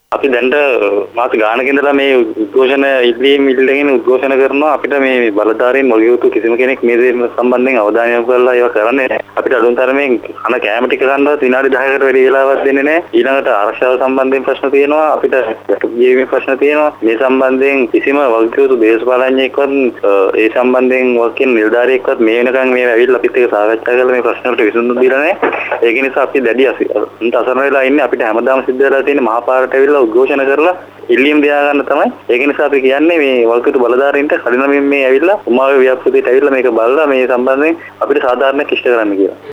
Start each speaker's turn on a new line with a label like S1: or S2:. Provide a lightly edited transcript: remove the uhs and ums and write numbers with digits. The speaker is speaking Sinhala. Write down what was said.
S1: අපි දැන්ට මාස ගානක ඉඳලා මේ උද්ඝෝෂණ ඉල්ලීම් ඉල්ලගෙන උද්ඝෝෂණ කරනවා අපිට මේ බලධාරීන් මොළග යුතු කිසිම කෙනෙක් මේ දේ සම්බන්ධයෙන් අවධානය යොමු කරලා ඒවා කරන්නේ නැහැ. අපිට අඳුන් තරමේ කන කෑම ටික ගන්නවත් විනාඩි 10කට වැඩි වෙලාවක් දෙන්නේ නැහැ. ඊළඟට ආරක්ෂාව සම්බන්ධයෙන් ප්‍රශ්න තියෙනවා. අපිට ජීවීමේ ප්‍රශ්න තියෙනවා. මේ සම්බන්ධයෙන් කිසිම වග යුතු දේශපාලනඥයෙක්වත් ඒ සම්බන්ධයෙන් වකින් නිලධාරියෙක්වත් මේ වෙනකන් මේ ඇවිල්ලා අපිත් එක්ක සාකච්ඡා කරලා මේ ප්‍රශ්න වලට විසඳුම් දීලා නැහැ. ඒක නිසා අපි දැඩි අසරණ වෙලා ඉන්නේ. අපිට හැමදාම සිද්ධ වෙලා තියෙන මහා පාරට ඇවිල්ලා උද්ඝෝෂණ කරලා ඉල්ලීම් දියා ගන්න තමයි. ඒක නිසා අපි කියන්නේ මේ වල්කිතු බලධාරීන්ට කඩිනමින් මේ ඇවිල්ලා උමාවේ ව්‍යාපෘතියට ඇවිල්ලා මේක බලලා මේ සම්බන්ධයෙන් අපිට සාධාරණයක් ඉෂ්ට කරන්න කියලා.